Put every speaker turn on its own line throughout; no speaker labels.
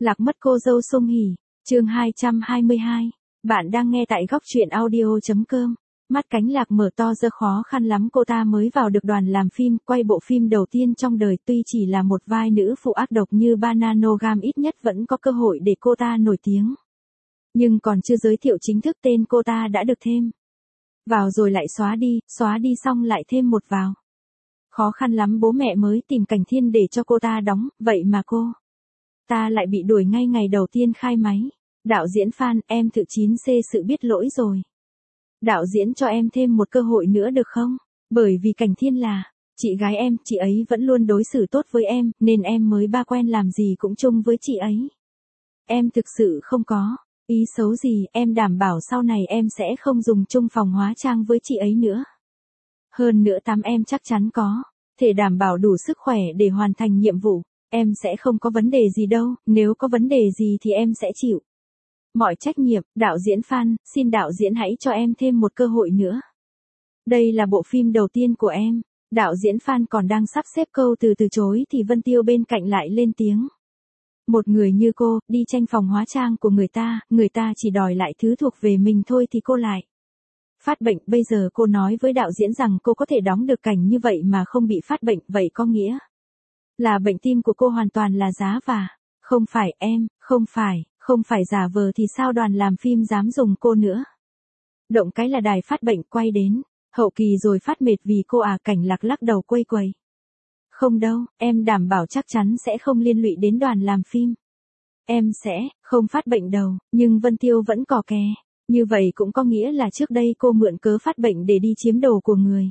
Lạc mất cô dâu Sung Hỉ, chương 222. Bạn đang nghe tại góc truyện audio.com. Mắt Cánh Lạc mở to ra, khó khăn lắm cô ta mới vào được đoàn làm phim, quay bộ phim đầu tiên trong đời. Tuy chỉ là một vai nữ phụ ác độc như Bananogam, ít nhất vẫn có cơ hội để cô ta nổi tiếng. Nhưng còn chưa giới thiệu chính thức tên cô ta đã được thêm vào rồi lại xóa đi xong lại thêm một vào. Khó khăn lắm bố mẹ mới tìm Cảnh Thiên để cho cô ta đóng, vậy mà cô ta lại bị đuổi ngay ngày đầu tiên khai máy. Đạo diễn Phan, em tự 9C sự biết lỗi rồi. Đạo diễn cho em thêm một cơ hội nữa được không? Bởi vì Cảnh Thiên là chị gái em, chị ấy vẫn luôn đối xử tốt với em, nên em mới ba quen làm gì cũng chung với chị ấy. Em thực sự không có ý xấu gì, em đảm bảo sau này em sẽ không dùng chung phòng hóa trang với chị ấy nữa. Hơn nữa em chắc chắn có thể đảm bảo đủ sức khỏe để hoàn thành nhiệm vụ. Em sẽ không có vấn đề gì đâu, nếu có vấn đề gì thì em sẽ chịu mọi trách nhiệm. Đạo diễn Phan, xin đạo diễn hãy cho em thêm một cơ hội nữa. Đây là bộ phim đầu tiên của em. Đạo diễn Phan còn đang sắp xếp câu từ chối thì Vân Tiêu bên cạnh lại lên tiếng. Một người như cô, đi tranh phòng hóa trang của người ta chỉ đòi lại thứ thuộc về mình thôi thì cô lại phát bệnh. Bây giờ cô nói với đạo diễn rằng cô có thể đóng được cảnh như vậy mà không bị phát bệnh, vậy có nghĩa là bệnh tim của cô hoàn toàn là giá và không phải em, không phải giả vờ thì sao đoàn làm phim dám dùng cô nữa. Động cái là đài phát bệnh quay đến hậu kỳ rồi phát mệt vì cô à? Cảnh Lạc lắc đầu quây quầy. Không đâu, em đảm bảo chắc chắn sẽ không liên lụy đến đoàn làm phim. Em sẽ không phát bệnh đâu, nhưng Vân Tiêu vẫn cò kè. Như vậy cũng có nghĩa là trước đây cô mượn cớ phát bệnh để đi chiếm đồ của người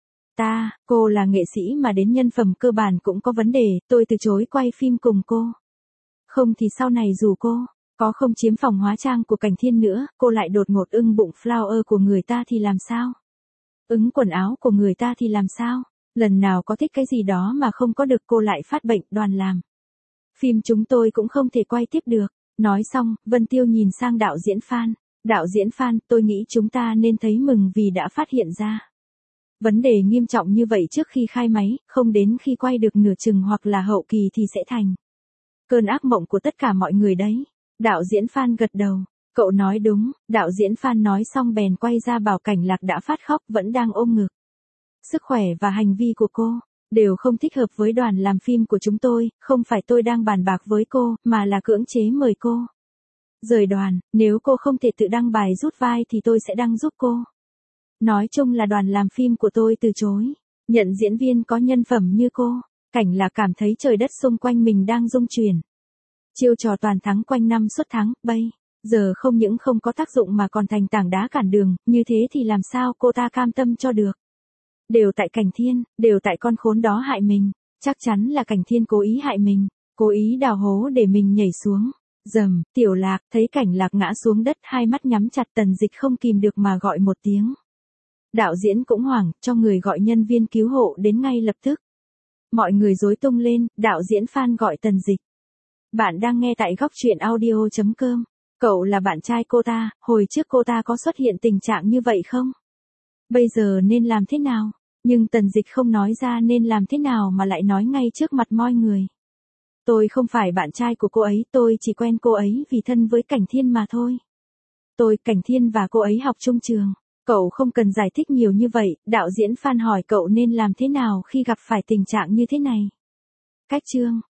ta. Cô là nghệ sĩ mà đến nhân phẩm cơ bản cũng có vấn đề, tôi từ chối quay phim cùng cô. Không thì sau này dù cô có không chiếm phòng hóa trang của Cảnh Thiên nữa, cô lại đột ngột ưng bụng flower của người ta thì làm sao? Ứng quần áo của người ta thì làm sao? Lần nào có thích cái gì đó mà không có được cô lại phát bệnh, đoàn làm phim chúng tôi cũng không thể quay tiếp được. Nói xong, Vân Tiêu nhìn sang đạo diễn Phan. Đạo diễn Phan, tôi nghĩ chúng ta nên thấy mừng vì đã phát hiện ra vấn đề nghiêm trọng như vậy trước khi khai máy, không đến khi quay được nửa chừng hoặc là hậu kỳ thì sẽ thành cơn ác mộng của tất cả mọi người đấy. Đạo diễn Phan gật đầu. Cậu nói đúng. Đạo diễn Phan nói xong bèn quay ra bảo Cảnh Lạc đã phát khóc, vẫn đang ôm ngực. Sức khỏe và hành vi của cô đều không thích hợp với đoàn làm phim của chúng tôi. Không phải tôi đang bàn bạc với cô, mà là cưỡng chế mời cô rời đoàn. Nếu cô không thể tự đăng bài rút vai thì tôi sẽ đăng giúp cô. Nói chung là đoàn làm phim của tôi từ chối nhận diễn viên có nhân phẩm như cô. Cảnh Lạc cảm thấy trời đất xung quanh mình đang rung chuyển. Chiêu trò toàn thắng quanh năm suốt tháng, bây giờ không những không có tác dụng mà còn thành tảng đá cản đường, như thế thì làm sao cô ta cam tâm cho được. Đều tại Cảnh Thiên, đều tại con khốn đó hại mình. Chắc chắn là Cảnh Thiên cố ý hại mình, cố ý đào hố để mình nhảy xuống. Dầm, Tiểu Lạc, thấy Cảnh Lạc ngã xuống đất, hai mắt nhắm chặt, Tần Dịch không kìm được mà gọi một tiếng. Đạo diễn cũng hoảng, cho người gọi nhân viên cứu hộ đến ngay lập tức. Mọi người rối tung lên, đạo diễn Phan gọi Tần Dịch. Bạn đang nghe tại góc truyện audio.com. Cậu là bạn trai cô ta, hồi trước cô ta có xuất hiện tình trạng như vậy không? Bây giờ nên làm thế nào? Nhưng Tần Dịch không nói ra nên làm thế nào mà lại nói ngay trước mặt mọi người. Tôi không phải bạn trai của cô ấy, tôi chỉ quen cô ấy vì thân với Cảnh Thiên mà thôi. Cảnh Thiên và cô ấy học chung trường. Cậu không cần giải thích nhiều như vậy. Đạo diễn Phan hỏi cậu nên làm thế nào khi gặp phải tình trạng như thế này. Cách chương